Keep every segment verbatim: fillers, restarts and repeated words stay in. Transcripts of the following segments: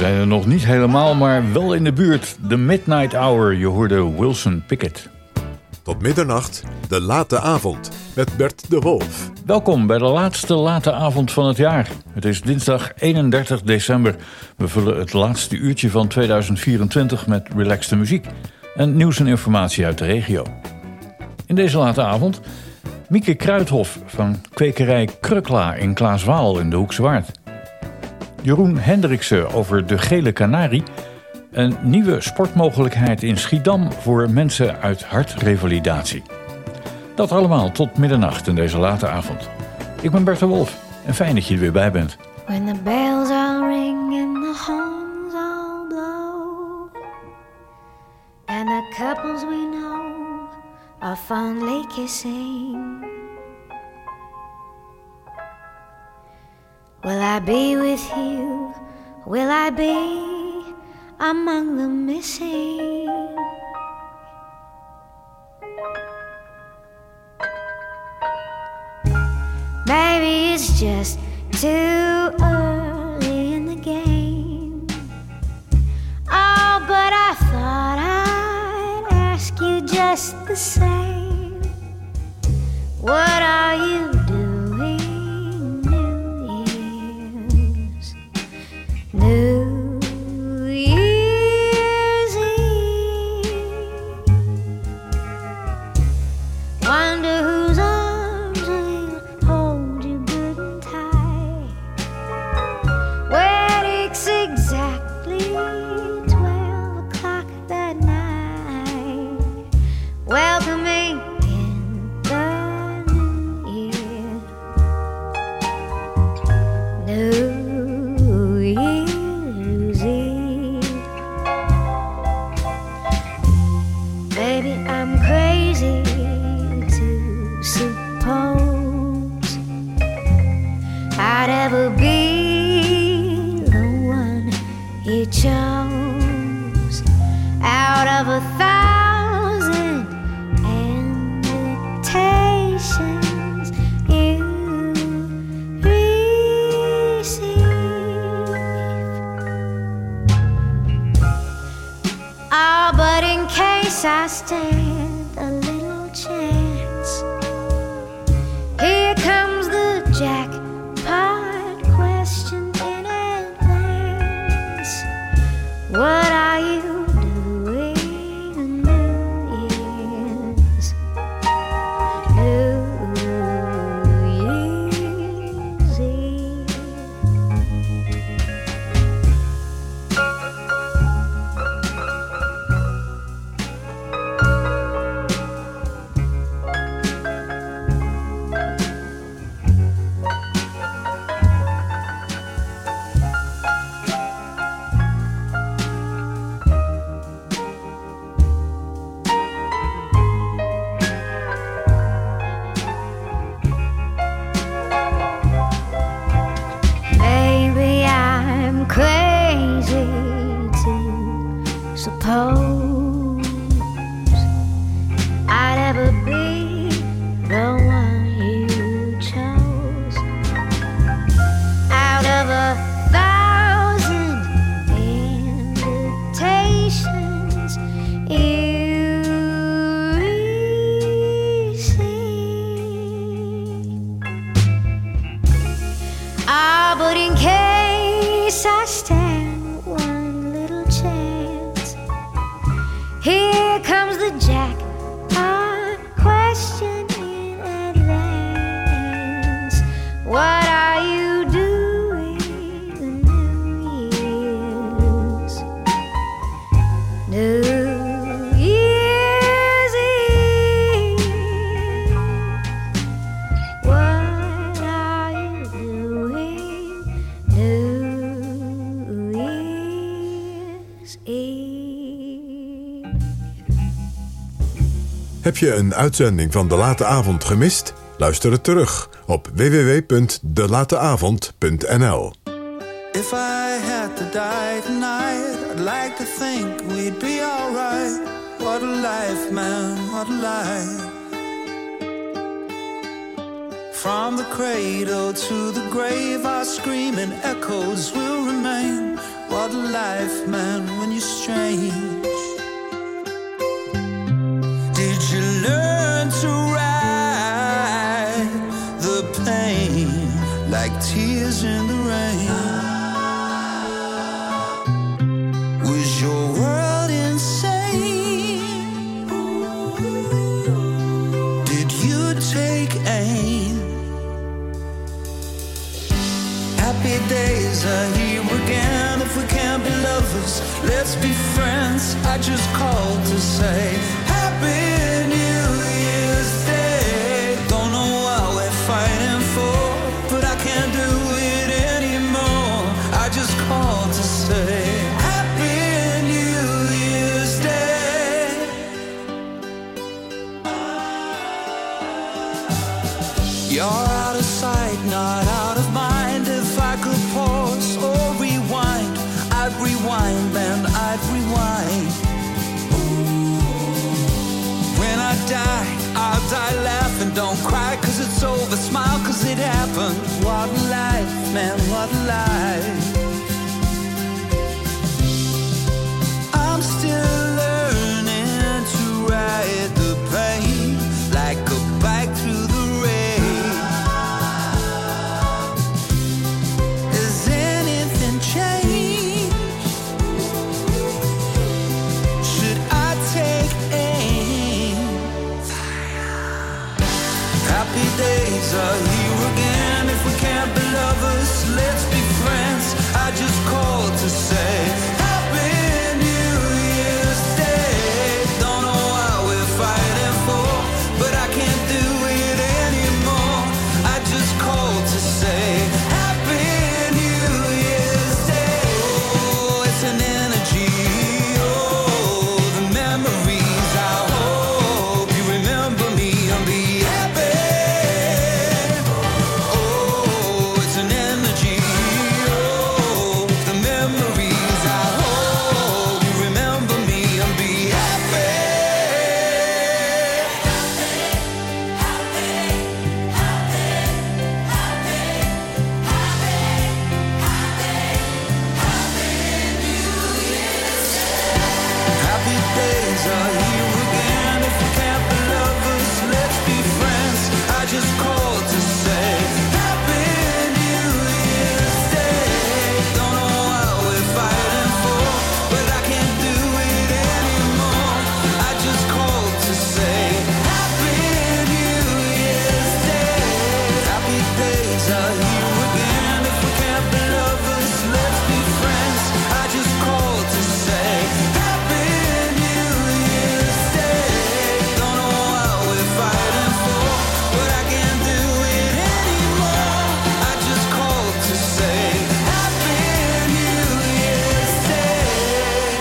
zijn er nog niet helemaal, maar wel in de buurt. The Midnight Hour, je hoorde Wilson Pickett. Tot middernacht, de late avond, met Bert de Wolf. Welkom bij de laatste late avond van het jaar. Het is dinsdag eenendertig december. We vullen het laatste uurtje van tweeduizend vierentwintig met relaxte muziek en nieuws en informatie uit de regio. In deze late avond Mieke Kruithof van kwekerij Krukla in Klaaswaal in de Hoekse Waard. Jeroen Hendriksen over de gele kanarie. Een nieuwe sportmogelijkheid in Schiedam voor mensen uit hartrevalidatie. Dat allemaal tot middernacht in deze late avond. Ik ben Bert de Wolf en fijn dat je er weer bij bent. When the bells all ring and the horns all blow, and the couples we know are fondly kissing, will I be with you? Will I be among the missing? Maybe it's just too early in the game. Oh, but I thought I'd ask you just the same. What are you doing New Year's? New Year's Eve. Wonder whose arms will hold you good and tight when it's exactly twelve o'clock that night, welcoming in the new year. New Year's Eve. Maybe I'm crazy to suppose I'd ever be the one he chose out of a thousand invitations you receive. Ah, but in case I stand a little chance, here comes the jackpot question in advance. What are you doing on New Year's? New Year's Eve. Maybe I'm crazy to suppose I'd ever be the one you chose out of a thousand invitations you receive. Ah, but in case I stand one little chance, here comes the jackpot question in advance. What are you doing on New Year's? New Year's Eve. What are you doing New Year's Eve? Heb je een uitzending van De Late Avond gemist? Luister het terug op w w w punt de late avond punt n l. If I had to die tonight, I'd like to think we'd be alright. What a life, man, what a life. From the cradle to the grave, our screaming echoes will remain. what a life, man, when you're strange. Did you learn to ride the pain like tears in the rain? Was your world insane? Did you take aim? Happy days are here again. If we can't be lovers, let's be friends. I just called to say Happy New Year's Day. Don't know what we're fighting for, but I can't do it anymore. I just called to say Happy New Year's Day. You're out of sight, not out of mind. If I could pause or rewind, I'd rewind, man, I'd rewind. When I die, I'll die laughing. Don't cry cause it's over, smile cause it happened. What a life, man, what a life. I'm still learning to ride the pain like a bike through the rain. Has anything changed? Should I take aim? Happy days are here again. If we can't be lovers, let's be friends. I just called to say Happy New Year's Day. Don't know what we're fighting for, but I can't do it anymore. I just called to say Happy New Year's Day. Oh, it's an energy. Oh, the memories. I hope you remember me and be happy. Oh, it's an energy. Oh, the memories. I hope you remember me and be happy. Happy days are here again. If we can't be lovers, let's be friends. I just called to say Happy New Year's Day. Don't know what we're fighting for, but I can't do it anymore. I just called to say Happy New Year's Day. Happy days are here again. If we can't be lovers, let's be friends. I just called to say Happy New Year's Day. Don't know what we're fighting for, but I can't do it anymore. I just called to say Happy New Year's Day.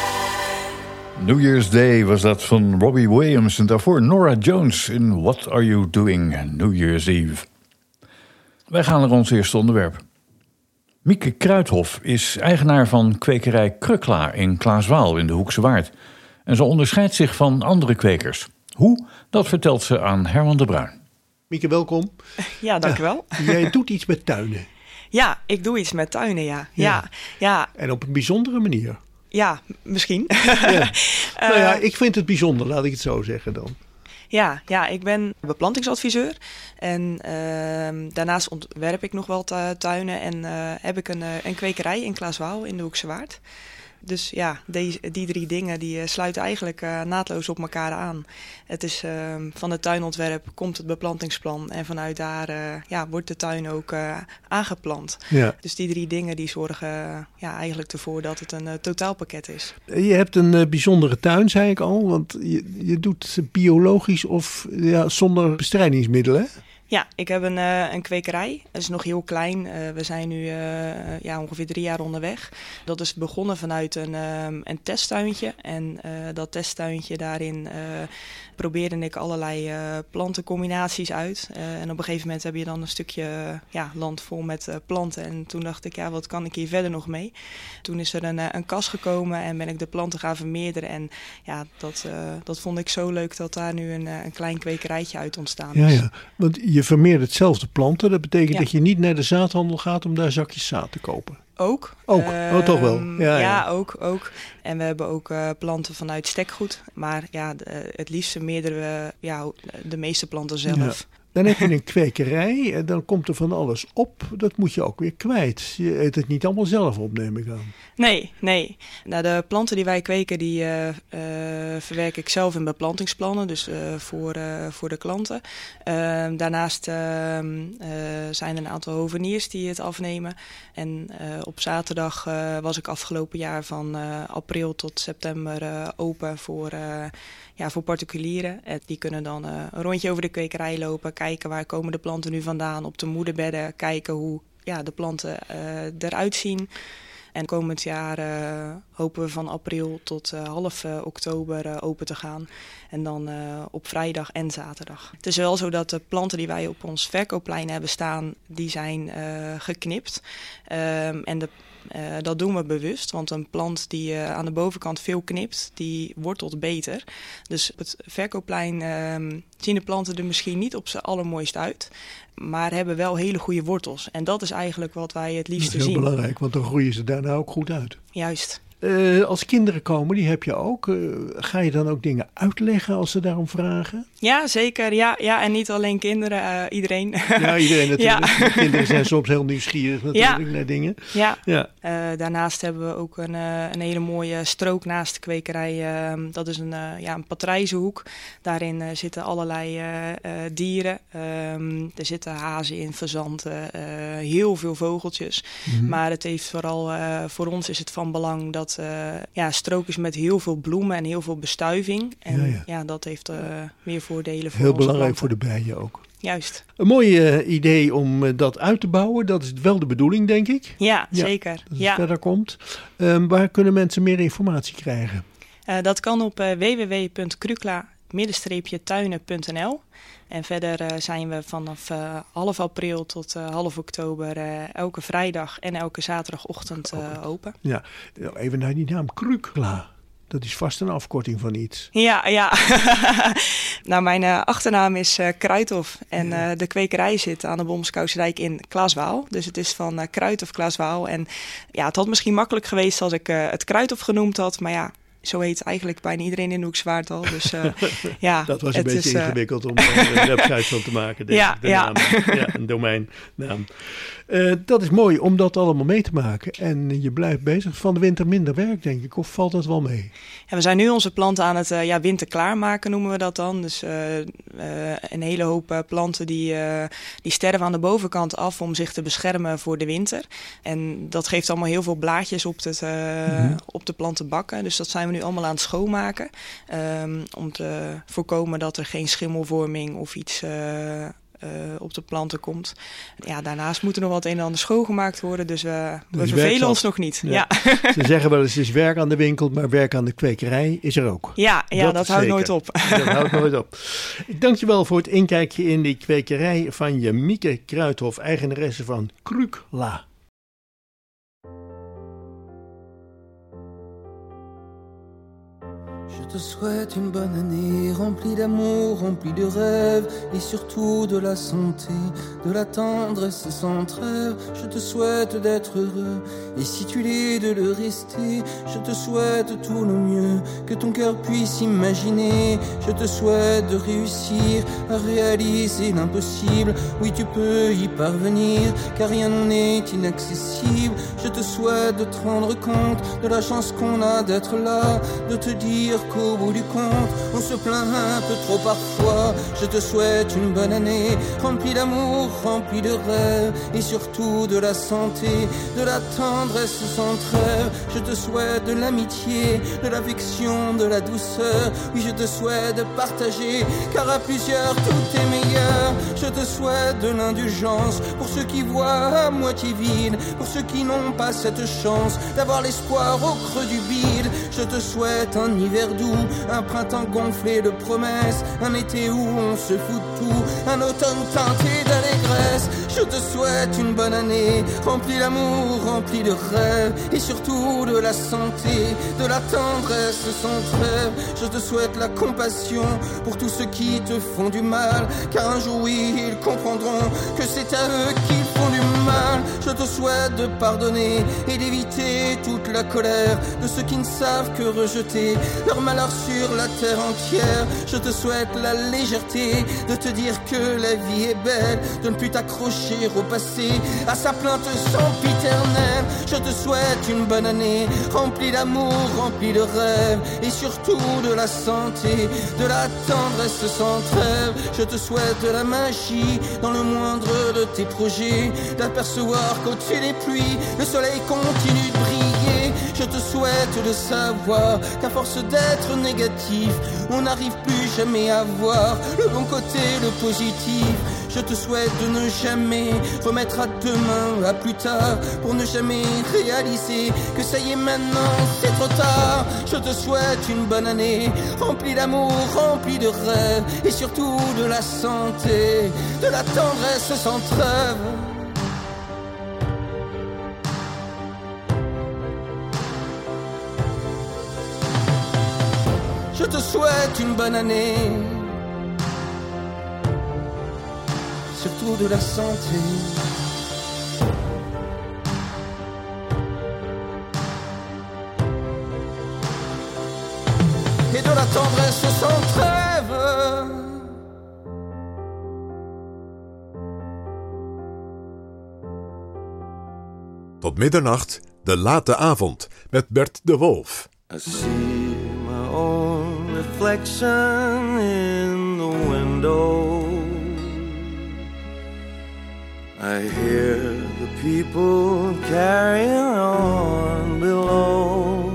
New Year's Day was dat van Robbie Williams en daarvoor Nora Jones in What Are You Doing New Year's Eve. Wij gaan naar ons eerste onderwerp. Mieke Kruithof is eigenaar van kwekerij Kruklaar in Klaaswaal in de Hoekse Waard. En ze onderscheidt zich van andere kwekers. Hoe? Dat vertelt ze aan Herman de Bruin. Mieke, welkom. Ja, dank u wel. Jij doet iets met tuinen. Ja, ik doe iets met tuinen, ja. Ja, ja, ja, En op een bijzondere manier. ja misschien. Ja. Eh, nou ja, ik vind het bijzonder, laat ik het zo zeggen dan. ja, ja, ik ben beplantingsadviseur. En ehm, daarnaast ontwerp ik nog wel tu- tuinen. En eh, heb ik een, eh, een kwekerij in Klaaswaal in de Hoekse Waard. Dus ja, die, die drie dingen die eh, sluiten eigenlijk uh, naadloos op elkaar aan. Het is uh, van het tuinontwerp komt het beplantingsplan en vanuit daar uh, ja, wordt de tuin ook uh, aangeplant. Ja. Dus die drie dingen die zorgen uh, ja, eigenlijk ervoor dat het een uh, totaalpakket is. Je hebt een uh, bijzondere tuin, zei ik al. Want je, je doet biologisch of ja, zonder bestrijdingsmiddelen. Ja, ik heb een, uh, een kwekerij. Het is nog heel klein. Uh, we zijn nu uh, ja, ongeveer drie jaar onderweg. Dat is begonnen vanuit een, um, een testtuintje. En uh, dat testtuintje daarin uh, probeerde ik allerlei uh, plantencombinaties uit. Uh, en op een gegeven moment heb je dan een stukje uh, ja, land vol met uh, planten. En toen dacht ik, ja, wat kan ik hier verder nog mee? Toen is er een, uh, een kas gekomen en ben ik de planten gaan vermeerderen. En ja, dat, uh, dat vond ik zo leuk dat daar nu een, uh, een klein kwekerijtje uit ontstaan is. Ja, ja. Want je vermeerdert zelf de planten. Dat betekent Ja. dat je niet naar de zaadhandel gaat om daar zakjes zaad te kopen. Ook. Ook, oh, toch wel. Ja, Ja, ja. ook, ook. En we hebben ook uh, planten vanuit stekgoed. Maar ja, de, het liefst vermeerderen we ja, de meeste planten zelf. Ja. Dan heb je een kwekerij en dan komt er van alles op. Dat moet je ook weer kwijt. Je eet het niet allemaal zelf op, neem ik aan. Nee, nee. Nou, de planten die wij kweken, die uh, uh, verwerk ik zelf in beplantingsplannen. Dus uh, voor, uh, voor de klanten. Uh, daarnaast uh, uh, zijn er een aantal hoveniers die het afnemen. En uh, op zaterdag uh, was ik afgelopen jaar van uh, april tot september uh, open voor... Uh, Ja, voor particulieren. Die kunnen dan uh, een rondje over de kwekerij lopen. Kijken waar komen de planten nu vandaan. Op de moederbedden kijken hoe ja, de planten uh, eruit zien. En komend jaar uh, hopen we van april tot uh, half uh, oktober uh, open te gaan. En dan uh, op vrijdag en zaterdag. Het is wel zo dat de planten die wij op ons verkoopplein hebben staan, die zijn uh, geknipt. Um, en de Uh, dat doen we bewust, want een plant die uh, aan de bovenkant veel knipt, die wortelt beter. Dus op het verkoopplein uh, zien de planten er misschien niet op z'n allermooist uit, maar hebben wel hele goede wortels. En dat is eigenlijk wat wij het liefste zien. Dat is heel zien. belangrijk, want dan groeien ze daarna ook goed uit. Juist. Uh, als kinderen komen, die heb je ook. Uh, ga je dan ook dingen uitleggen als ze daarom vragen? Ja, zeker. Ja, ja. En niet alleen kinderen, uh, iedereen. Ja, iedereen natuurlijk. Ja. Kinderen zijn soms heel nieuwsgierig natuurlijk ja. naar dingen. Ja. ja. Uh, daarnaast hebben we ook een, uh, een hele mooie strook naast de kwekerij. Uh, dat is een, uh, ja, een patrijzenhoek. Daarin uh, zitten allerlei uh, uh, dieren. Um, er zitten hazen in, fazanten, uh, heel veel vogeltjes. Mm-hmm. Maar het heeft vooral, uh, voor ons is het van belang dat Uh, ja, strook is met heel veel bloemen en heel veel bestuiving. En ja, ja. ja dat heeft uh, meer voordelen voor heel onze belangrijk planten. Voor de bijen ook. Juist. Een mooi uh, idee om uh, dat uit te bouwen. Dat is wel de bedoeling, denk ik. Ja, ja zeker. Dat het ja. verder komt. Um, waar kunnen mensen meer informatie krijgen? Uh, dat kan op uh, w w w punt krukla tuinen punt n l. En verder uh, zijn we vanaf uh, half april tot uh, half oktober uh, elke vrijdag en elke zaterdagochtend uh, open. Ja, even naar die naam Krukla. Dat is vast een afkorting van iets. Ja, ja. Nou, mijn uh, achternaam is uh, Kruithof. En uh, de kwekerij zit aan de Bomskousdijk in Klaaswaal. Dus het is van uh, Kruithof Klaaswaal. En ja, het had misschien makkelijk geweest als ik uh, het Kruithof genoemd had. Maar ja, zo heet eigenlijk bijna iedereen in Hoek-Zwaartal. Dus, uh, ja, dat was een het beetje is, uh, ingewikkeld om er een website van te maken. Denk ja, ik, de ja. naam. Ja, een domeinnaam. Uh, dat is mooi om dat allemaal mee te maken. En je blijft bezig. Van de winter minder werk, denk ik. Of valt dat wel mee? Ja, we zijn nu onze planten aan het uh, ja, winter klaarmaken, noemen we dat dan. Dus uh, uh, een hele hoop uh, planten die, uh, die sterven aan de bovenkant af om zich te beschermen voor de winter. En dat geeft allemaal heel veel blaadjes op, het, uh, mm-hmm. op de plantenbakken. Dus dat zijn we nu allemaal aan het schoonmaken. Um, om te voorkomen dat er geen schimmelvorming of iets Uh, Uh, op de planten komt. Ja, daarnaast moet er nog wat een en ander schoongemaakt worden, dus uh, we dus vervelen ons nog niet. Ja. Ja. Ze zeggen wel eens, het is werk aan de winkel, maar werk aan de kwekerij is er ook. Ja, ja dat, dat houdt zeker. nooit op. Dat houdt nooit op. Ik dank je wel voor het inkijkje in die kwekerij van je Mieke Kruithof, eigenaresse van Krukla. Je te souhaite une bonne année, remplie d'amour, remplie de rêves, et surtout de la santé, de la tendresse sans trêve. Je te souhaite d'être heureux, et si tu l'es, de le rester. Je te souhaite tout le mieux que ton cœur puisse imaginer. Je te souhaite de réussir à réaliser l'impossible. Oui, tu peux y parvenir, car rien n'est inaccessible. Je te souhaite de te rendre compte de la chance qu'on a d'être là, de te dire qu'au bout du compte, on se plaint un peu trop parfois. Je te souhaite une bonne année, remplie d'amour, remplie de rêves, et surtout de la santé, de la tendresse sans trêve. Je te souhaite de l'amitié, de l'affection, de la douceur. Oui, je te souhaite de partager, car à plusieurs tout est meilleur. Je te souhaite de l'indulgence pour ceux qui voient à moitié vide, pour ceux qui n'ont pas cette chance d'avoir l'espoir au creux du bide. Je te souhaite un hiver doux, un printemps gonflé de promesses, un été où on se fout de surtout un automne teinté d'allégresse. Je te souhaite une bonne année, remplie d'amour, remplie de rêves, et surtout de la santé, de la tendresse sans trêve. Je te souhaite la compassion pour tous ceux qui te font du mal, car un jour oui, ils comprendront que c'est à eux qu'ils font du mal. Je te souhaite de pardonner et d'éviter toute la colère de ceux qui ne savent que rejeter leur malheur sur la terre entière. Je te souhaite la légèreté de te dire que la vie est belle, de ne plus t'accrocher au passé, à sa plainte sempiternelle. Je te souhaite une bonne année, remplie d'amour, remplie de rêves, et surtout de la santé, de la tendresse sans trêve. Je te souhaite de la magie dans le moindre de tes projets, d'apercevoir qu'au-dessus des pluies, le soleil continue de briller. Je te souhaite de savoir qu'à force d'être négatif, on n'arrive plus jamais à voir le bon côté, le positif. Je te souhaite de ne jamais remettre à demain, à plus tard, pour ne jamais réaliser que ça y est maintenant, c'est trop tard. Je te souhaite une bonne année, remplie d'amour, remplie de rêves, et surtout de la santé, de la tendresse sans trêve. Je te souhaite une bonne année, surtout de la santé. Et de la tendresse sans trêve. Tot middernacht, de late avond, met Bert de Wolf. I see my own reflection in the window. I hear the people carrying on below.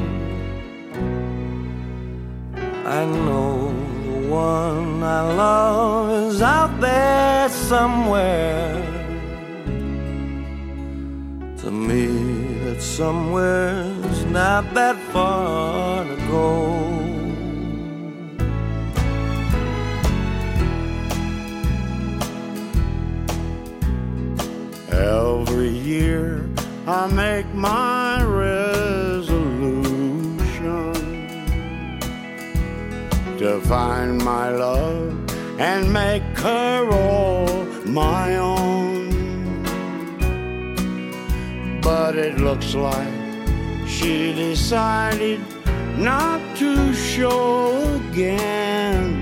I know the one I love is out there somewhere. To me, that somewhere's not that far to go. Every year I make my resolution to find my love and make her all my own. But it looks like she decided not to show again,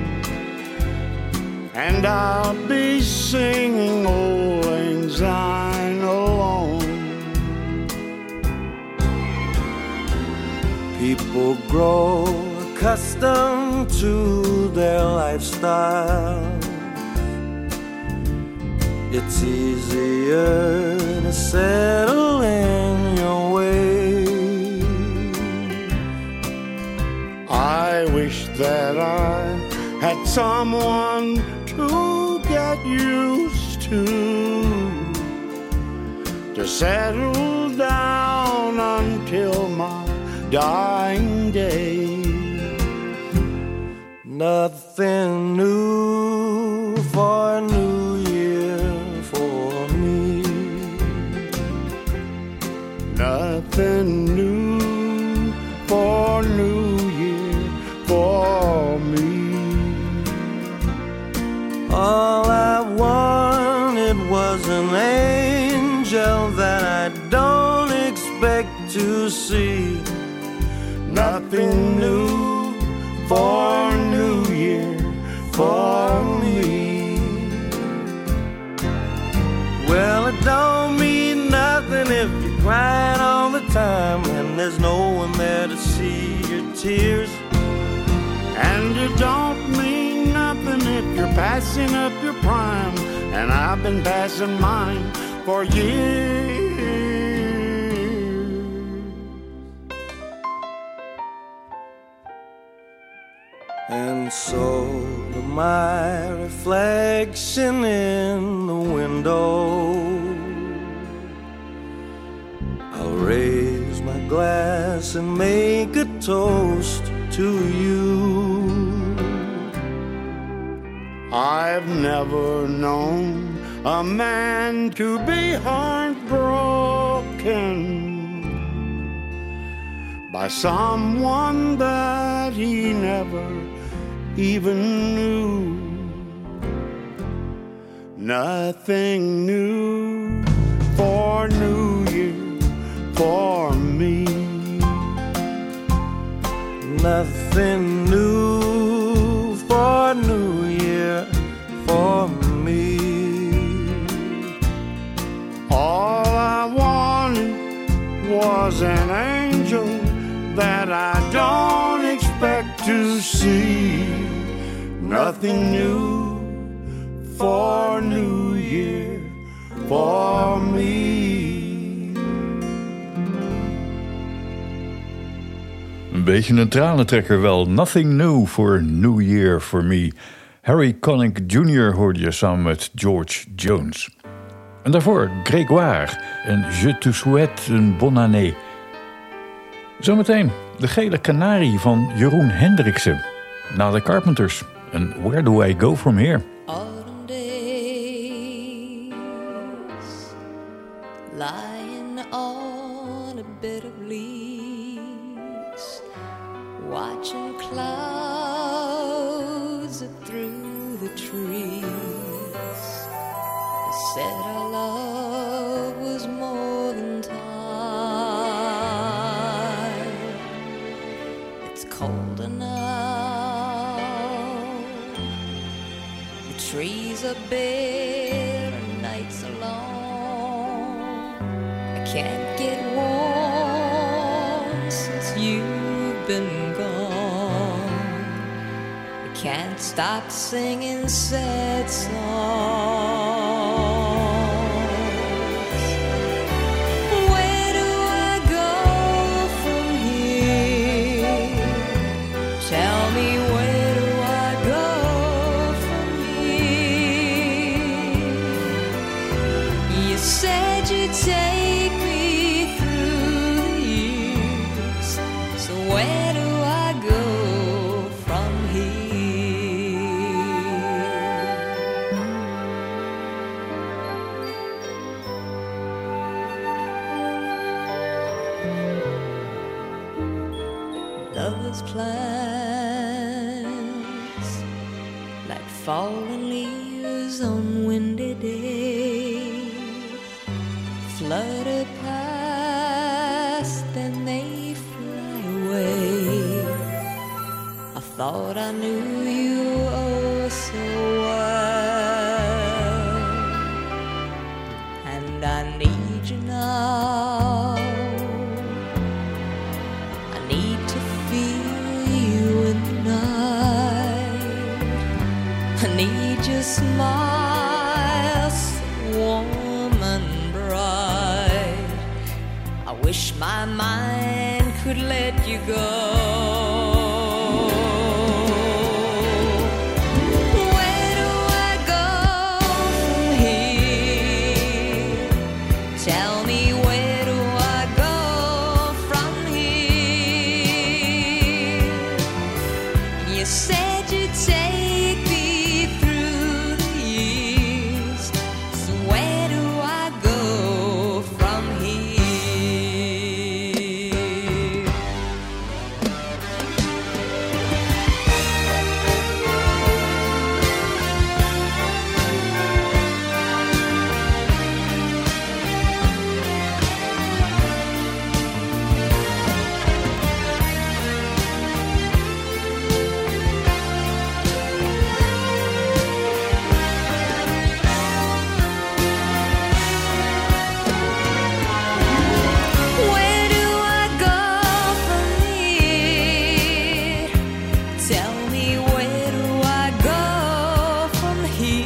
and I'll be singing Old Lang Syne alone. People grow accustomed to their lifestyle. It's easier to settle in your way. I wish that I had someone to get used to, to settle down until my dying day. Nothing new for a new year for me. Nothing new for New Year for me. All I wanted was an angel that I don't expect to see. Nothing new for New Year for me. Well, it don't mean nothing if you're crying all the time and there's no one there to see your tears. And it don't mean nothing if you're passing up your prime, and I've been passing mine for years. And so my reflection in the window, I'll raise my glass and make a toast to you. I've never known a man to be heartbroken by someone that he never even knew. Nothing new for New Year for me. Nothing new for New Year for me. All I wanted was an angel that I don't expect to see. Nothing new for New Year for me. Een beetje een tranentrekker wel. Nothing new for New Year for me. Harry Connick junior hoorde je samen met George Jones. En daarvoor Grégoire en Je te souhaite une bonne année. Zometeen de gele kanarie van Jeroen Hendriksen. Na de Carpenters en Where Do I Go From Here? Autumn days, lying on a bed of leaves, watching clouds through the trees. They said our love was more than time. It's colder now, the trees are bare and nights are long. I can't get warm since you've been gone. I can't stop singing sad songs. Where do I go from here? Tell me, where do I go from here? You said you'd take me through the years, so where do I go from here? Lovers' plans, like fallen leaves on windy days, flutter past, then they fly away. I thought I knew you oh so well, and I need you now. I need to feel you in the night. I need your smile, so warm and bright. I wish my mind could let you go. Where do I go from here? Tell me, where do I go from here? You said you'd take me through the years, so where do I go from here? Where do I go from here? Tell me, where do I go from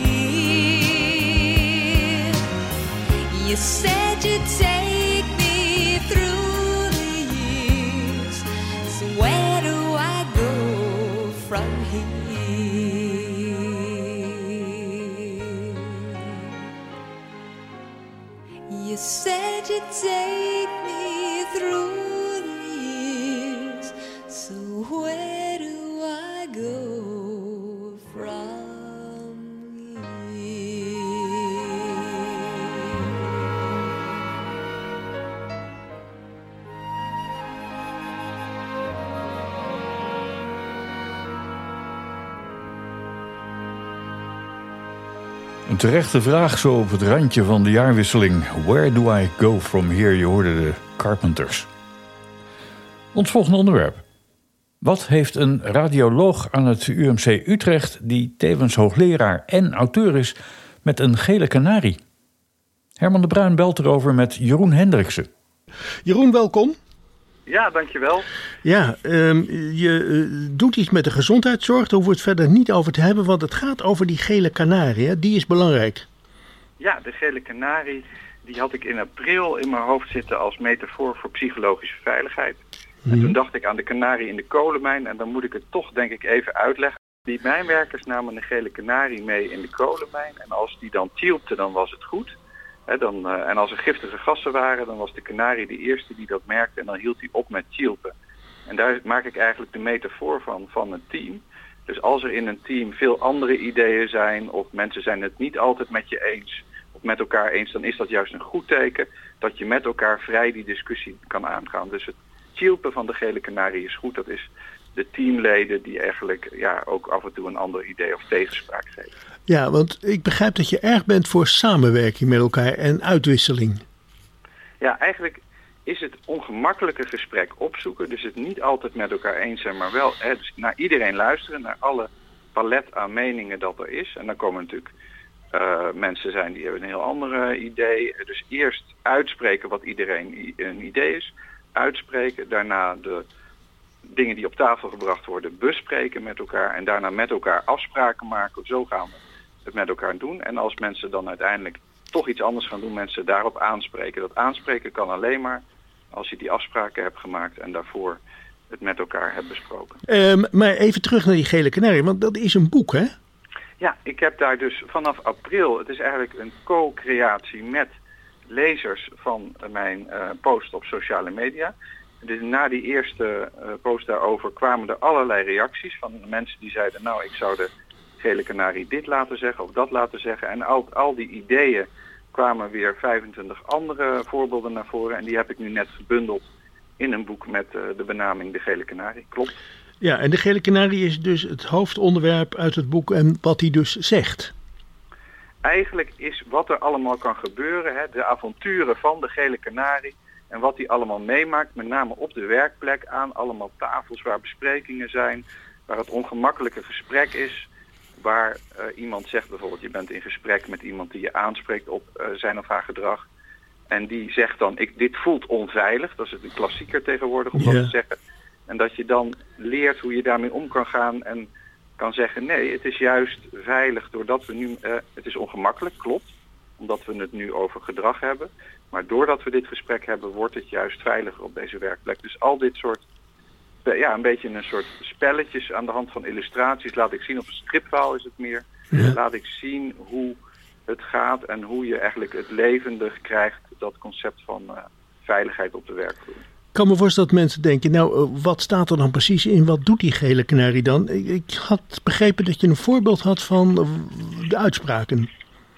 here? You said you'd take me through the years, so where do I go from here? You said you'd take me through the years, so where do I go from Een terechte vraag zo op het randje van de jaarwisseling. Where do I go from here? Je hoorde de Carpenters. Ons volgende onderwerp. Wat heeft een radioloog aan het U M C Utrecht, die tevens hoogleraar en auteur is, met een gele kanarie? Herman de Bruin belt erover met Jeroen Hendriksen. Jeroen, welkom. Ja, dankjewel. Ja, um, je uh, doet iets met de gezondheidszorg. Daar hoeven we het verder niet over te hebben, want het gaat over die gele kanarie. Hè? Die is belangrijk. Ja, de gele kanarie, die had ik in april in mijn hoofd zitten als metafoor voor psychologische veiligheid. Mm-hmm. En toen dacht ik aan de kanarie in de kolenmijn en dan moet ik het toch denk ik even uitleggen. Die mijnwerkers namen een gele kanarie mee in de kolenmijn en als die dan tjilpte, dan was het goed. He, dan, uh, en als er giftige gassen waren, dan was de kanarie de eerste die dat merkte en dan hield hij op met tjilpen. En daar maak ik eigenlijk de metafoor van, van een team. Dus als er in een team veel andere ideeën zijn of mensen zijn het niet altijd met je eens of met elkaar eens, dan is dat juist een goed teken dat je met elkaar vrij die discussie kan aangaan. Dus het tjilpen van de gele kanarie is goed. Dat is de teamleden die eigenlijk ja, ook af en toe een ander idee of tegenspraak geven. Ja, want ik begrijp dat je erg bent voor samenwerking met elkaar en uitwisseling. Ja, eigenlijk is het ongemakkelijke gesprek opzoeken. Dus het niet altijd met elkaar eens zijn, maar wel hè, dus naar iedereen luisteren, naar alle palet aan meningen dat er is. En dan komen natuurlijk uh, mensen zijn die hebben een heel ander idee. Dus eerst uitspreken wat iedereen een idee is. Uitspreken, daarna de dingen die op tafel gebracht worden bespreken met elkaar. En daarna met elkaar afspraken maken. Zo gaan we het met elkaar doen. En als mensen dan uiteindelijk toch iets anders gaan doen, mensen daarop aanspreken. Dat aanspreken kan alleen maar als je die afspraken hebt gemaakt en daarvoor het met elkaar hebt besproken. Um, maar even terug naar die gele kanarie, want dat is een boek, hè? Ja, ik heb daar dus vanaf april, het is eigenlijk een co-creatie met lezers van mijn uh, post op sociale media. Dus na die eerste uh, post daarover kwamen er allerlei reacties van mensen die zeiden, nou ik zou de gele kanarie dit laten zeggen of dat laten zeggen. En al, al die ideeën kwamen weer vijfentwintig andere voorbeelden naar voren. En die heb ik nu net gebundeld in een boek met uh, de benaming De Gele Kanarie. Klopt. Ja, en De Gele Kanarie is dus het hoofdonderwerp uit het boek en wat hij dus zegt. Eigenlijk is wat er allemaal kan gebeuren, hè, de avonturen van de gele kanarie en wat hij allemaal meemaakt, met name op de werkplek, aan allemaal tafels waar besprekingen zijn, waar het ongemakkelijke gesprek is, waar uh, iemand zegt bijvoorbeeld, je bent in gesprek met iemand die je aanspreekt op uh, zijn of haar gedrag en die zegt dan, ik, dit voelt onveilig, dat is een klassieker tegenwoordig om yeah. dat te zeggen, en dat je dan leert hoe je daarmee om kan gaan en kan zeggen, nee, het is juist veilig doordat we nu, uh, het is ongemakkelijk, klopt, omdat we het nu over gedrag hebben. Maar doordat we dit gesprek hebben, wordt het juist veiliger op deze werkplek. Dus al dit soort, uh, ja, een beetje een soort spelletjes aan de hand van illustraties laat ik zien, op een stripverhaal is het meer, ja. laat ik zien hoe het gaat en hoe je eigenlijk het levendig krijgt, dat concept van uh, veiligheid op de werkvloer. Ik kan me voorstellen dat mensen denken, nou, wat staat er dan precies in? Wat doet die gele kanarie dan? Ik, ik had begrepen dat je een voorbeeld had van de uitspraken.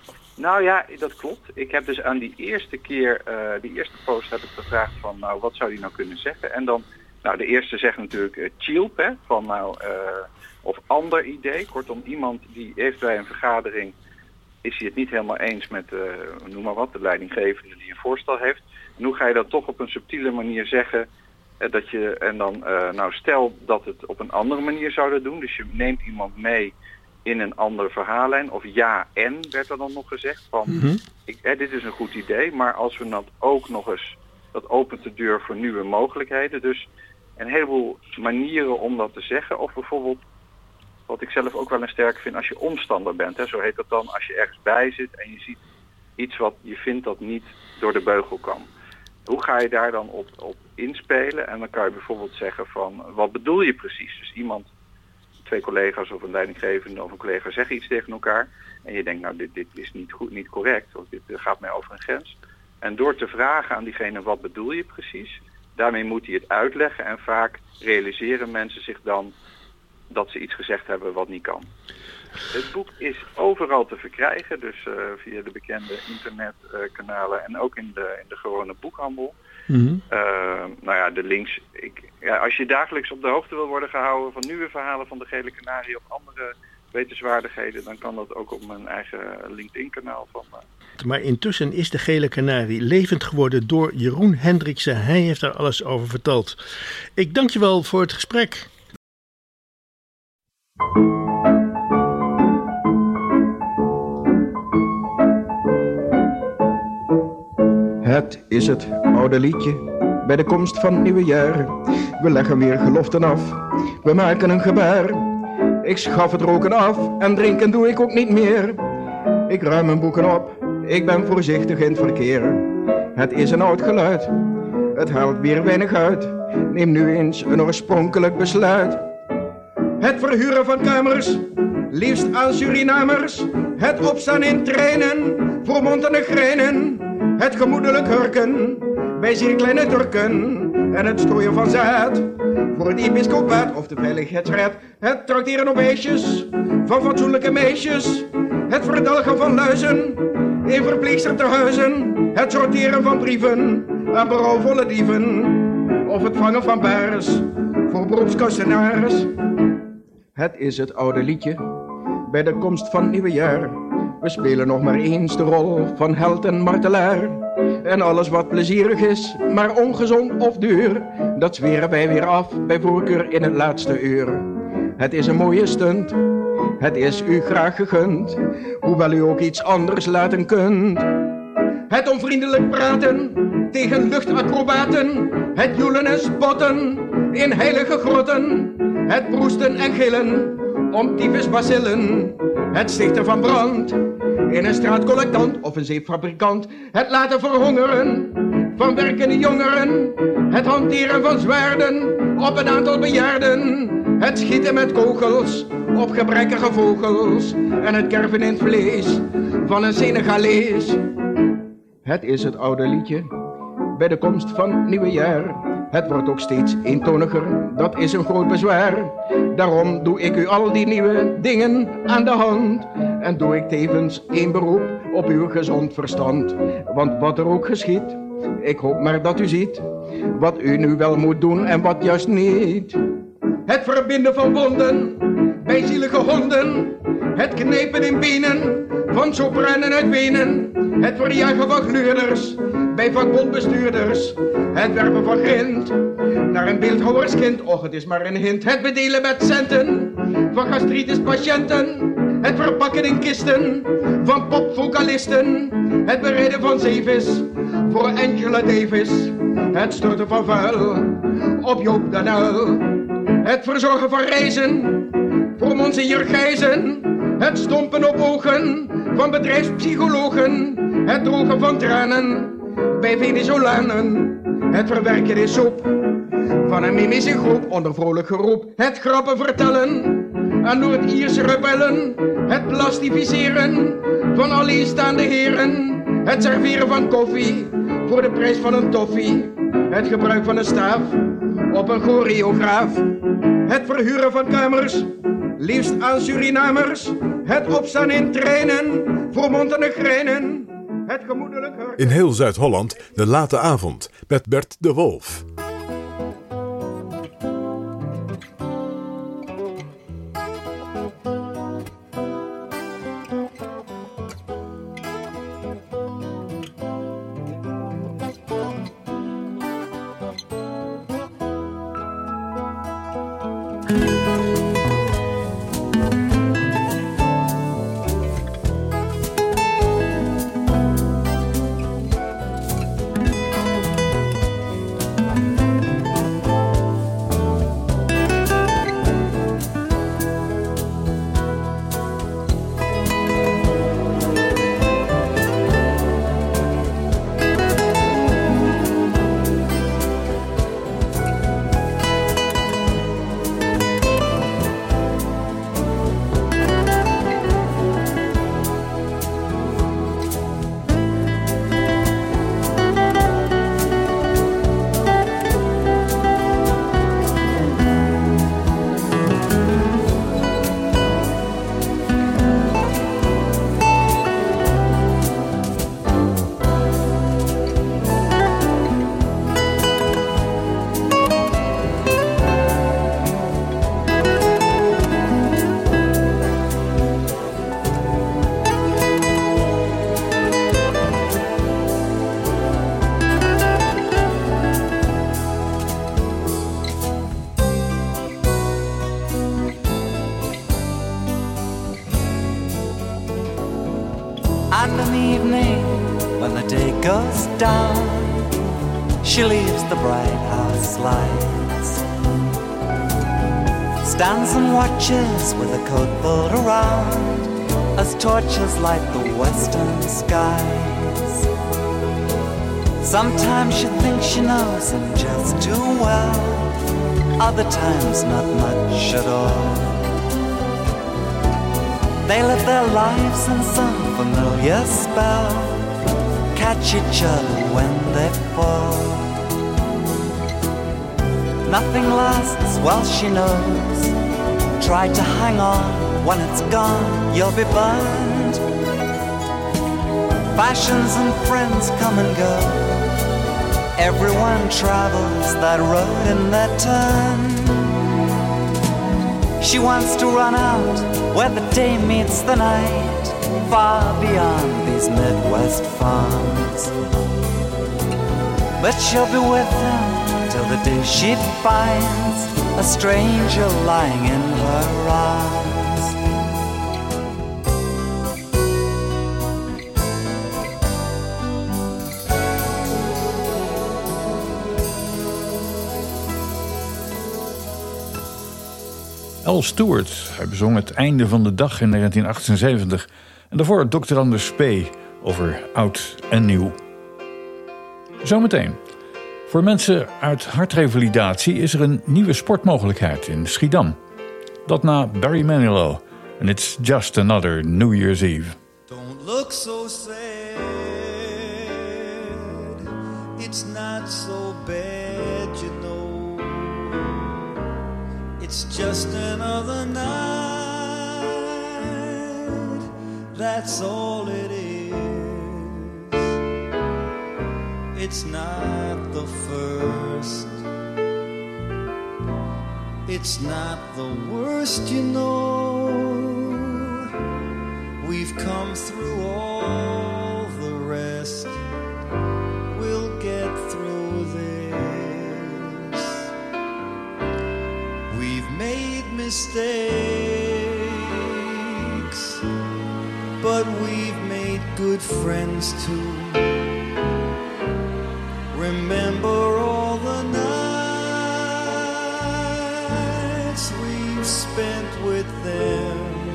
Nou ja, dat klopt. Ik heb dus aan die eerste keer, uh, die eerste post heb ik gevraagd van, nou, wat zou die nou kunnen zeggen? En dan, nou, de eerste zegt natuurlijk uh, tjilp, hè, van nou, uh, of ander idee. Kortom, iemand die heeft bij een vergadering, is hij het niet helemaal eens met, uh, noem maar wat, de leidinggevende die een voorstel heeft. En hoe ga je dat toch op een subtiele manier zeggen, eh, dat je, en dan, uh, nou stel dat het op een andere manier zouden doen, dus je neemt iemand mee in een andere verhaallijn, of ja en, werd er dan nog gezegd, van, mm-hmm. ik, eh, dit is een goed idee, maar als we dat ook nog eens, dat opent de deur voor nieuwe mogelijkheden, dus een heleboel manieren om dat te zeggen, of bijvoorbeeld, wat ik zelf ook wel een sterk vind, als je omstander bent, hè, zo heet dat dan, als je ergens bij zit en je ziet iets wat je vindt dat niet door de beugel kan. Hoe ga je daar dan op, op inspelen? En dan kan je bijvoorbeeld zeggen van, wat bedoel je precies? Dus iemand, twee collega's of een leidinggevende of een collega zeggen iets tegen elkaar. En je denkt, nou, dit, dit is niet goed, niet correct. Of dit gaat mij over een grens. En door te vragen aan diegene, wat bedoel je precies? Daarmee moet hij het uitleggen. En vaak realiseren mensen zich dan dat ze iets gezegd hebben wat niet kan. Het boek is overal te verkrijgen, dus uh, via de bekende internetkanalen uh, en ook in de, in de gewone boekhandel. Mm-hmm. Uh, nou ja, de links. Ik, ja, als je dagelijks op de hoogte wil worden gehouden van nieuwe verhalen van de Gele Kanarie of andere wetenswaardigheden, dan kan dat ook op mijn eigen LinkedIn-kanaal van... Uh... Maar intussen is de gele kanarie levend geworden door Jeroen Hendriksen. Hij heeft daar alles over verteld. Ik dank je wel voor het gesprek. Het is het oude liedje bij de komst van nieuwe jaar. We leggen weer geloften af, we maken een gebaar. Ik schaf het roken af en drinken doe ik ook niet meer. Ik ruim mijn boeken op, ik ben voorzichtig in het verkeer. Het is een oud geluid, het haalt weer weinig uit. Neem nu eens een oorspronkelijk besluit. Het verhuren van kamers, liefst aan Surinamers. Het opstaan in treinen, voor Montenegrijnen. Het gemoedelijk hurken, bij zeer kleine Turken. En het strooien van zaad, voor het episcopaat of de veiligheidsraad. Het trakteren op ijsjes, van fatsoenlijke meisjes. Het verdalgen van luizen, in verpleegstertehuizen. Het sorteren van brieven, aan berouwvolle dieven. Of het vangen van baars, voor beroepskassenaars. Het is het oude liedje, bij de komst van nieuwe jaar. We spelen nog maar eens de rol van held en martelaar. En alles wat plezierig is, maar ongezond of duur, dat zweren wij weer af, bij voorkeur in het laatste uur. Het is een mooie stunt, het is u graag gegund, hoewel u ook iets anders laten kunt. Het onvriendelijk praten tegen luchtacrobaten, het joelen en spotten in heilige grotten. Het proesten en gillen om tyfusbacillen, het stichten van brand in een straatcollectant of een zeepfabrikant. Het laten verhongeren van werkende jongeren. Het hanteren van zwaarden op een aantal bejaarden. Het schieten met kogels op gebrekkige vogels. En het kerven in het vlees van een Senegalees. Het is het oude liedje bij de komst van nieuwe jaar. Het wordt ook steeds eentoniger, dat is een groot bezwaar. Daarom doe ik u al die nieuwe dingen aan de hand. En doe ik tevens één beroep op uw gezond verstand. Want wat er ook geschiet, ik hoop maar dat u ziet wat u nu wel moet doen en wat juist niet. Het verbinden van wonden bij zielige honden. Het knijpen in benen van sopranen uit Wenen. Het verjagen van gluurders bij vakbondbestuurders. Het werpen van grind naar een beeldhouwerskind. Och, het is maar een hint. Het bedelen met centen van gastritis-patiënten. Het verpakken in kisten van popvocalisten. Het bereiden van zeevis voor Angela Davis. Het storten van vuil op Joop den Uyl. Het verzorgen van reizen voor Monseigneur Gijzen. Het stompen op ogen van bedrijfspsychologen. Het drogen van tranen bij Venezolanen. Het verwerken in soep van een mimische groep onder vrolijk geroep. Het grappen vertellen aan Noord-Ierse rebellen. Het plastificeren van alleenstaande heren. Het serveren van koffie voor de prijs van een toffie. Het gebruik van een staaf op een choreograaf. Het verhuren van kamers, liefst aan Surinamers. Het opstaan in treinen voor Montenegrijnen. Het gemoedelijk hurken. In heel Zuid-Holland de late avond met Bert de Wolf. And in the evening, when the day goes down, she leaves the bright house lights, stands and watches with a coat pulled around as torches light the western skies. Sometimes she thinks she knows him just too well, other times not much at all. They live their lives in some familiar spell, catch each other when they fall. Nothing lasts, well she knows. Try to hang on, when it's gone you'll be burned. Fashions and friends come and go, everyone travels that road in their turn. She wants to run out where the day meets the night, far beyond these Midwest farms. But she'll be with him till the day she finds a stranger lying in her arms. Al Stewart, hij bezong Het einde van de dag in negentien achtenzeventig. En daarvoor dokter Anders P. over oud en nieuw. Zometeen. Voor mensen uit hartrevalidatie is er een nieuwe sportmogelijkheid in Schiedam. Dat na Barry Manilow. En it's just another New Year's Eve. Don't look so sad. It's not so bad, you know. It's just another night. That's all it is. It's not the first. It's not the worst, you know. We've come through all the rest. We'll get through this. We've made mistakes, but we've made good friends too. Remember all the nights we've spent with them,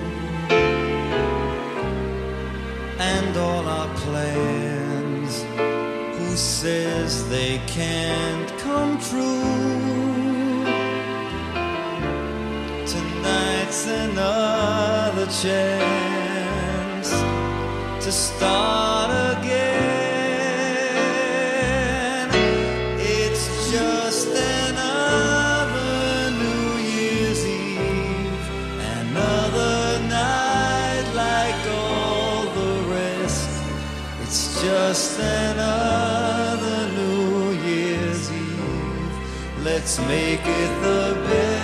and all our plans. Who says they can't come true? Tonight's another chance to start again. Just another New Year's Eve. Let's make it the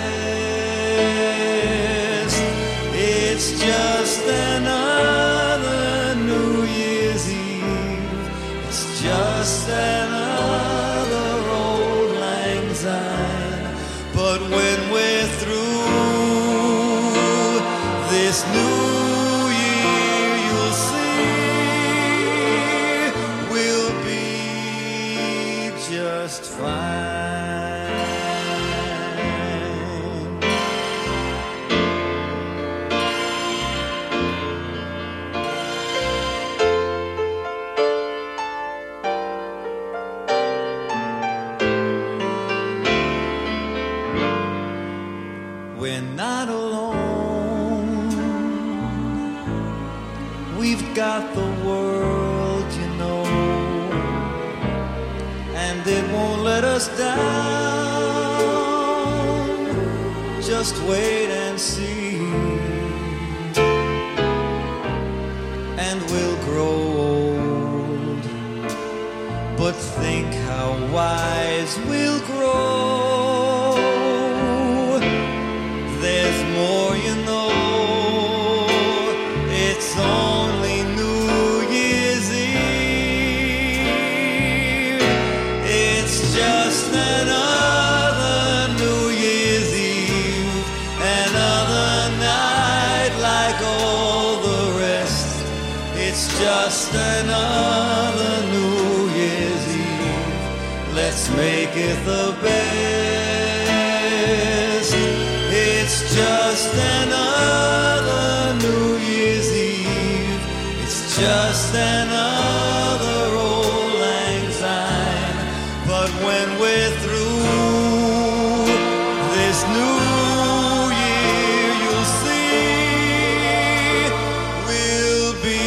best. It's just another New Year's Eve. It's just another old lang syne. But when we're through this new just fine. We're not alone. We've got the world, you know, and it won't let us down. Just wait and see, and we'll grow old, but think how wise we'll grow. There's more, you know. It's only New Year's Eve. It's just another New Year's Eve, another night like all the rest. It's just another New Year's Eve. Let's make it the best. It's just another New Year's Eve. It's just another old lang syne. But when we're through this new year, you'll see we'll be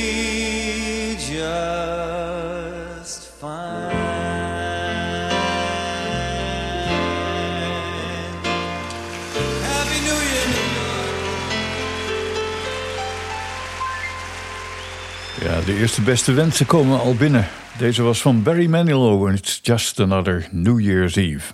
just fine. Happy New Year, New York. Ja, de eerste beste wensen komen al binnen. Deze was van Barry Manilow en It's Just Another New Year's Eve.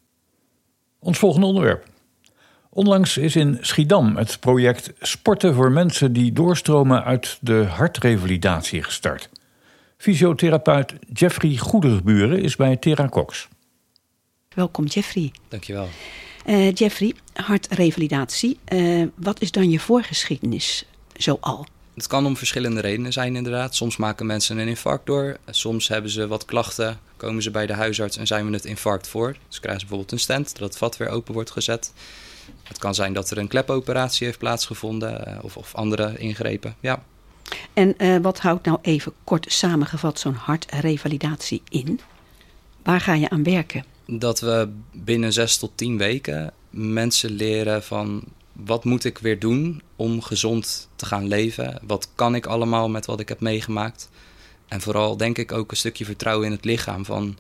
Ons volgende onderwerp. Onlangs is in Schiedam het project Sporten voor mensen die doorstromen uit de hartrevalidatie gestart. Fysiotherapeut Jeffrey Goederburen is bij Theracox. Welkom Jeffrey. Dankjewel. Uh, Jeffrey, hartrevalidatie. Uh, wat is dan je voorgeschiedenis zoal? Het kan om verschillende redenen zijn inderdaad. Soms maken mensen een infarct door. Soms hebben ze wat klachten, komen ze bij de huisarts en zijn we het infarct voor. Dus krijgen ze bijvoorbeeld een stent, dat het vat weer open wordt gezet. Het kan zijn dat er een klepoperatie heeft plaatsgevonden of, of andere ingrepen, ja. En uh, wat houdt nou even kort samengevat zo'n hartrevalidatie in? Waar ga je aan werken? Dat we binnen zes tot tien weken mensen leren van wat moet ik weer doen om gezond te gaan leven? Wat kan ik allemaal met wat ik heb meegemaakt? En vooral denk ik ook een stukje vertrouwen in het lichaam. Van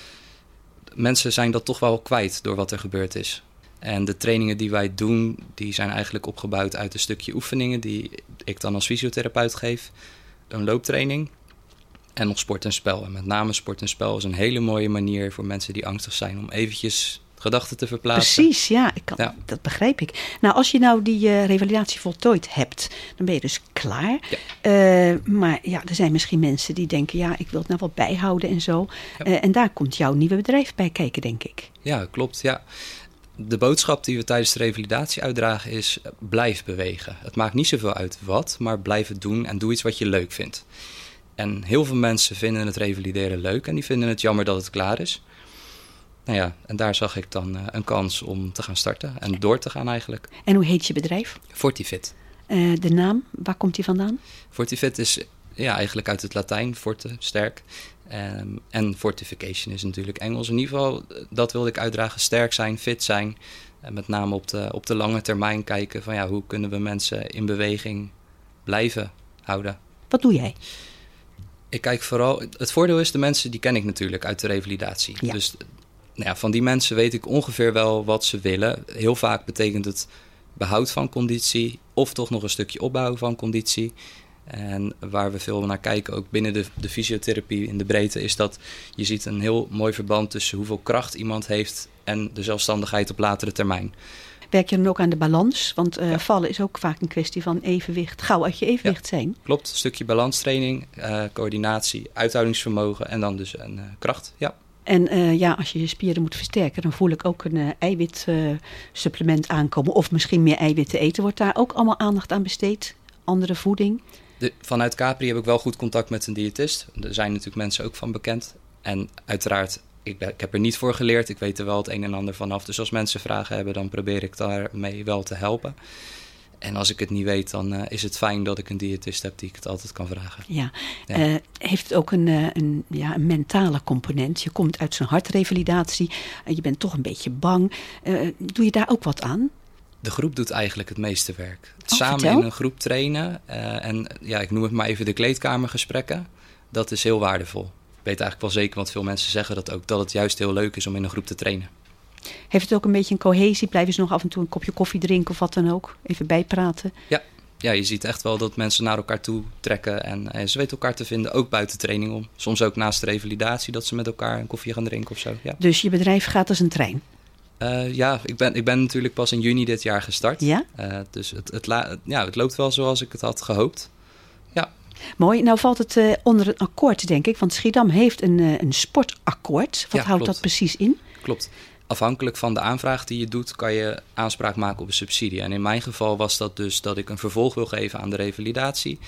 mensen zijn dat toch wel kwijt door wat er gebeurd is. En de trainingen die wij doen, die zijn eigenlijk opgebouwd uit een stukje oefeningen die ik dan als fysiotherapeut geef. Een looptraining en nog sport en spel. En met name sport en spel is een hele mooie manier voor mensen die angstig zijn om eventjes gedachten te verplaatsen. Precies, ja, ik kan, ja. Dat begrijp ik. Nou, als je nou die uh, revalidatie voltooid hebt, dan ben je dus klaar. Ja. Uh, maar ja, er zijn misschien mensen die denken, ja, ik wil het nou wel bijhouden en zo. Ja. Uh, en daar komt jouw nieuwe bedrijf bij kijken, denk ik. Ja, klopt, ja. De boodschap die we tijdens de revalidatie uitdragen is, blijf bewegen. Het maakt niet zoveel uit wat, maar blijf het doen en doe iets wat je leuk vindt. En heel veel mensen vinden het revalideren leuk en die vinden het jammer dat het klaar is. Nou ja, en daar zag ik dan uh, een kans om te gaan starten en door te gaan eigenlijk. En hoe heet je bedrijf? Fortifit. Uh, de naam, waar komt die vandaan? Fortifit is ja, eigenlijk uit het Latijn, forte, sterk. Um, en fortification is natuurlijk Engels. In ieder geval, dat wilde ik uitdragen, sterk zijn, fit zijn. En met name op de, op de lange termijn kijken van ja, hoe kunnen we mensen in beweging blijven houden. Wat doe jij? Ik kijk vooral, het voordeel is de mensen die ken ik natuurlijk uit de revalidatie. Ja. Dus nou ja, van die mensen weet ik ongeveer wel wat ze willen. Heel vaak betekent het behoud van conditie of toch nog een stukje opbouw van conditie. En waar we veel naar kijken, ook binnen de, de fysiotherapie in de breedte, is dat je ziet een heel mooi verband tussen hoeveel kracht iemand heeft en de zelfstandigheid op latere termijn. Werk je dan ook aan de balans? Want uh, ja. vallen is ook vaak een kwestie van evenwicht. Gauw uit je evenwicht ja, zijn. Klopt, een stukje balanstraining, uh, coördinatie, uithoudingsvermogen en dan dus een uh, kracht, ja. En uh, ja, als je je spieren moet versterken, dan voel ik ook een uh, eiwitsupplement uh, aankomen. Of misschien meer eiwitten eten. Wordt daar ook allemaal aandacht aan besteed? Andere voeding? De, vanuit Capri heb ik wel goed contact met een diëtist. Er zijn natuurlijk mensen ook van bekend. En uiteraard, ik, ik heb er niet voor geleerd. Ik weet er wel het een en ander vanaf. Dus als mensen vragen hebben, dan probeer ik daarmee wel te helpen. En als ik het niet weet, dan uh, is het fijn dat ik een diëtist heb die ik het altijd kan vragen. Ja, ja. Uh, heeft het ook een, uh, een, ja, een mentale component? Je komt uit zo'n hartrevalidatie, uh, je bent toch een beetje bang. Uh, doe je daar ook wat aan? De groep doet eigenlijk het meeste werk. Oh, Samen vertel. in een groep trainen uh, en ja, ik noem het maar even de kleedkamergesprekken. Dat is heel waardevol. Ik weet eigenlijk wel zeker, want veel mensen zeggen dat ook, dat het juist heel leuk is om in een groep te trainen. Heeft het ook een beetje een cohesie? Blijven ze nog af en toe een kopje koffie drinken of wat dan ook? Even bijpraten? Ja, ja je ziet echt wel dat mensen naar elkaar toe trekken. En eh, ze weten elkaar te vinden, ook buiten training om. Soms ook naast de revalidatie, dat ze met elkaar een koffie gaan drinken of zo. Ja. Dus je bedrijf gaat als een trein? Uh, ja, ik ben, ik ben natuurlijk pas in juni dit jaar gestart. Ja? Uh, dus het, het, la, ja, het loopt wel zoals ik het had gehoopt. Ja. Mooi. Nou valt het uh, onder een akkoord, denk ik. Want Schiedam heeft een, uh, een sportakkoord. Wat ja, houdt klopt. dat precies in? Klopt. Afhankelijk van de aanvraag die je doet, kan je aanspraak maken op een subsidie. En in mijn geval was dat dus dat ik een vervolg wil geven aan de revalidatie.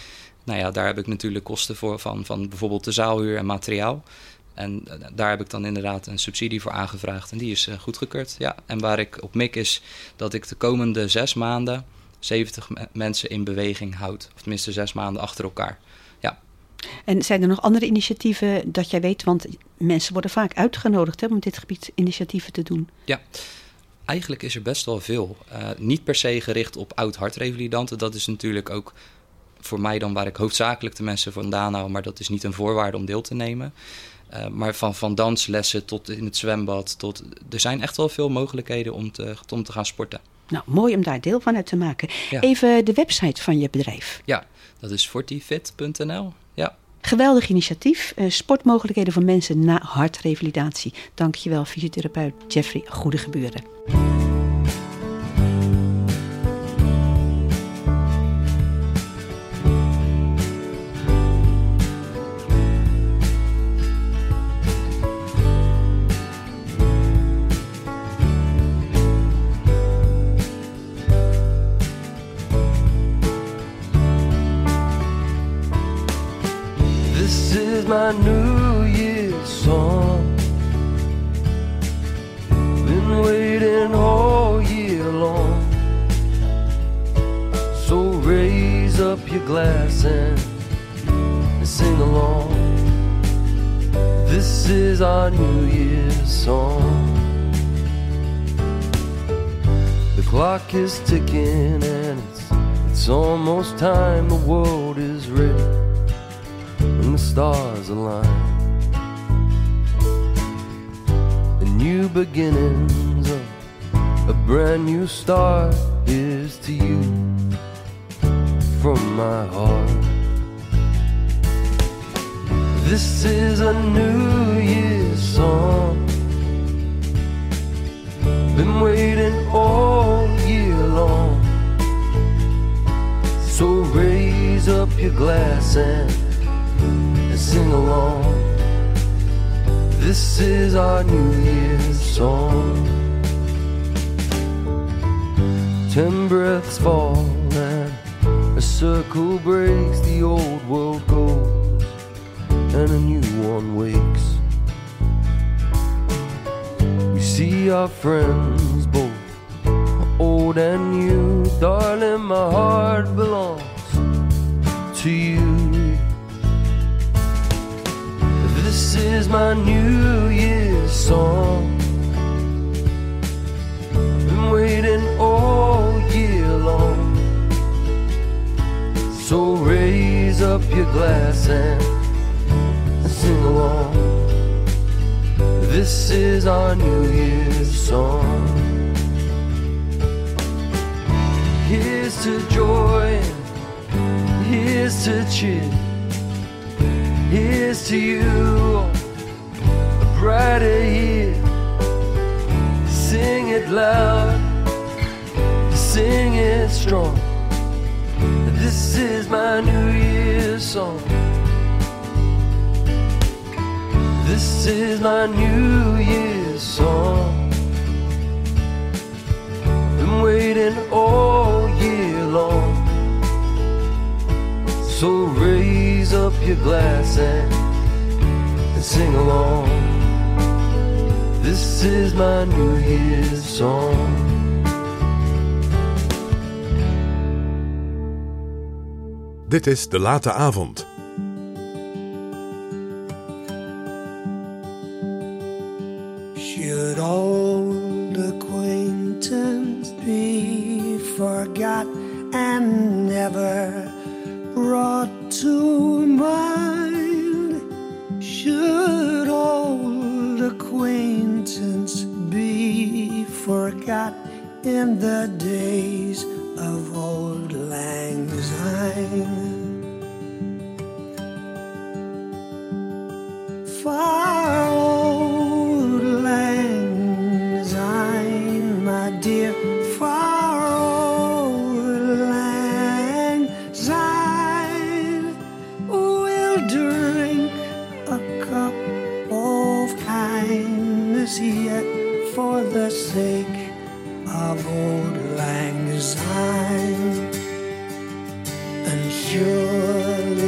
Nou ja, daar heb ik natuurlijk kosten voor van, van bijvoorbeeld de zaalhuur en materiaal. En uh, daar heb ik dan inderdaad een subsidie voor aangevraagd. En die is uh, goedgekeurd. Ja. En waar ik op mik is dat ik de komende zes maanden zeventig me- mensen in beweging houd. Of tenminste zes maanden achter elkaar. Ja. En zijn er nog andere initiatieven dat jij weet? Want mensen worden vaak uitgenodigd hè, om dit gebied initiatieven te doen. Ja. Eigenlijk is er best wel veel. Uh, niet per se gericht op oud-hartrevalidanten. Dat is natuurlijk ook voor mij dan waar ik hoofdzakelijk de mensen vandaan hou. Maar dat is niet een voorwaarde om deel te nemen. Uh, maar van, van danslessen tot in het zwembad. Tot, er zijn echt wel veel mogelijkheden om te, om te gaan sporten. Nou, mooi om daar deel van uit te maken. Ja. Even de website van je bedrijf. Ja, dat is fortifit punt n l. Ja. Geweldig initiatief. Uh, sportmogelijkheden voor mensen na hartrevalidatie. Dankjewel, fysiotherapeut Jeffrey Goedegeburen. My New Year's song. Been waiting all year long. So raise up your glass and, and sing along. This is our New Year's song. The clock is ticking and it's, it's almost time the world is ready. When the stars align, a new beginnings, a, a brand new start. Here's to you from my heart. This is a New Year's song. Been waiting all year long. So raise up your glass and sing along. This is our New Year's song. Ten breaths fall and a circle breaks. The old world goes and a new one wakes. We see our friends both old and new. Darling, my heart belongs to you. This is my New Year's song. Been waiting all year long. So raise up your glass and, and sing along. This is our New Year's song. Here's to joy, here's to cheer. Here's to you, a brighter year. Sing it loud, sing it strong. This is my New Year's song. This is my New Year's song. Been waiting all year long. So raise up your glass and, and sing along. This is my New Year's song. Dit is De Late Avond. Should old acquaintance be forgot and never brought to mind? Should old acquaintance be forgot in the days of old Lang Syne? Far old Lang Syne, my dear, far old Lang Syne, we'll drink a cup of kindness yet for the sake of old Lang Syne. And surely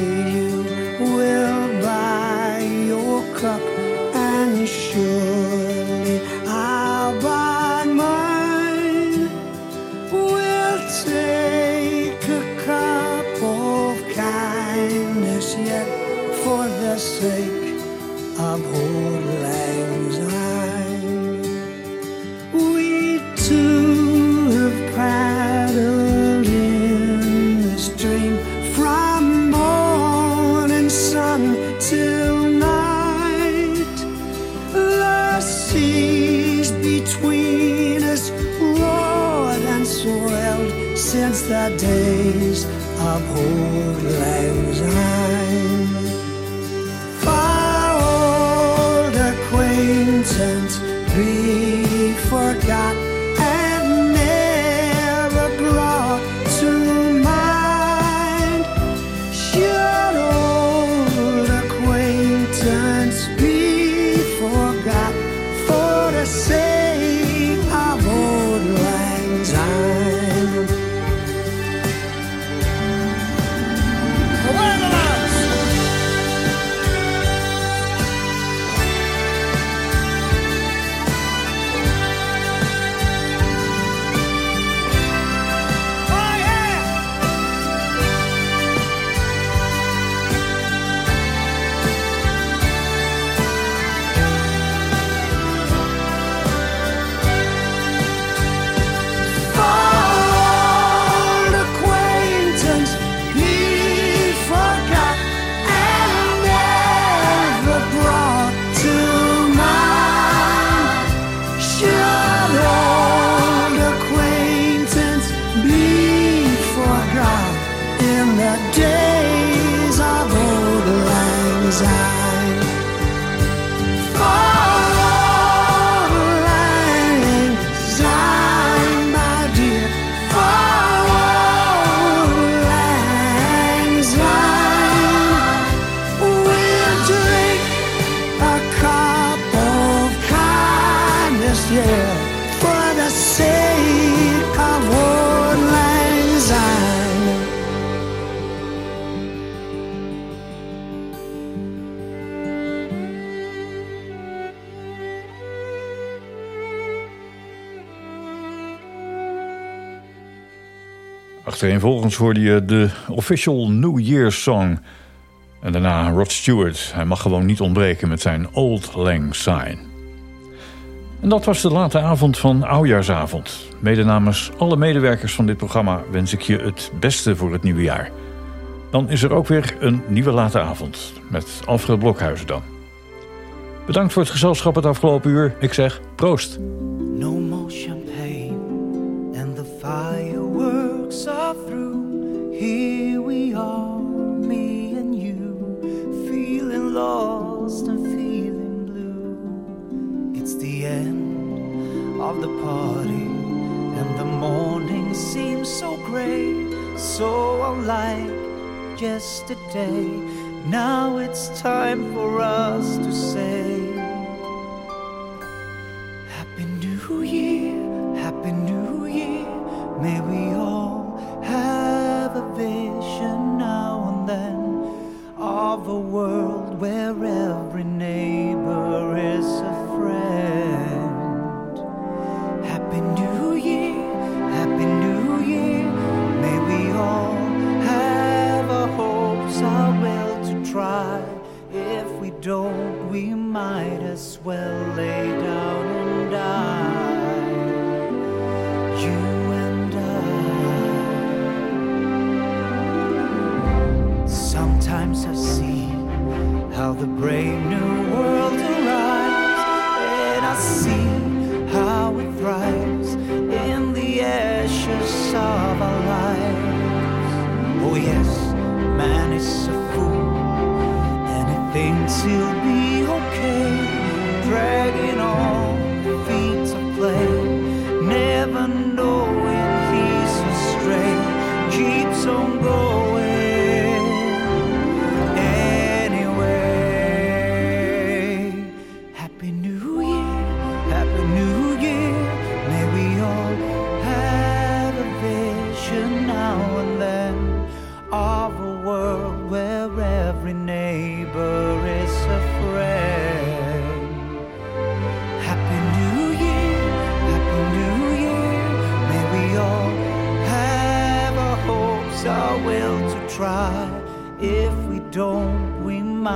sake of old lang syne. We two have paddled in the stream from morning sun till night. The seas between us roared and swelled since the days of old lang syne. For old acquaintance we forgot and never brought to mind. Should old acquaintance be forgot for the sake of old lang syne? Away the lads! Old acquaintance we forgot and never brought to mind. Should old acquaintance be forgot in the days of old lang syne? Old lang syne, my dear, old lang syne. We'll drink a cup of kindness, yeah, for the sake of old lang syne. Achtereenvolgens hoorde je de official New Year's song. En daarna Rod Stewart. Hij mag gewoon niet ontbreken met zijn Old Lang Syne. En dat was de late avond van Oudjaarsavond. Mede namens alle medewerkers van dit programma wens ik je het beste voor het nieuwe jaar. Dan is er ook weer een nieuwe late avond. Met Alfred Blokhuizen dan. Bedankt voor het gezelschap het afgelopen uur. Ik zeg proost. No more champagne and the fireworks are through. Here we are, me and you, feeling lost and feeling blue. It's the end of the party and the morning seems so grey, so unlike yesterday. Now it's time for us to say Happy New Year, Happy New Year. May we all have a vision now and then of a world where every neighbor is a friend. Happy New Year, Happy New Year. May we all have our hopes, our will to try. If we don't, we might as well lay down and die. You and I. Sometimes I see how the brave new world arrives, and I see how it thrives in the ashes of our lives. Oh yes, man is a fool, and he thinks he'll be okay, dragging on feet of play, never knowing he's astray, keeps on going anyway. Happy New Year, Happy New Year. May we all have a vision now and then of a world where every neighbor is a friend. Happy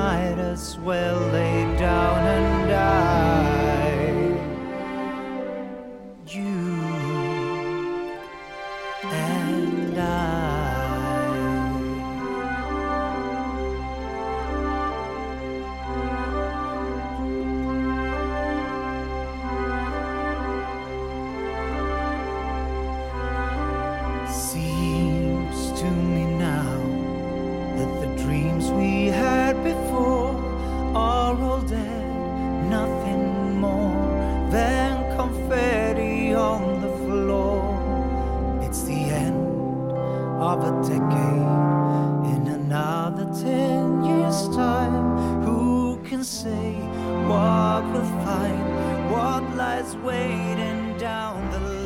might as well lay down and die. You and I. Seems to me now that the dreams we had before are all dead, nothing more than confetti on the floor. It's the end of a decade. In another ten years' time, who can say what we'll find, what lies waiting down the line?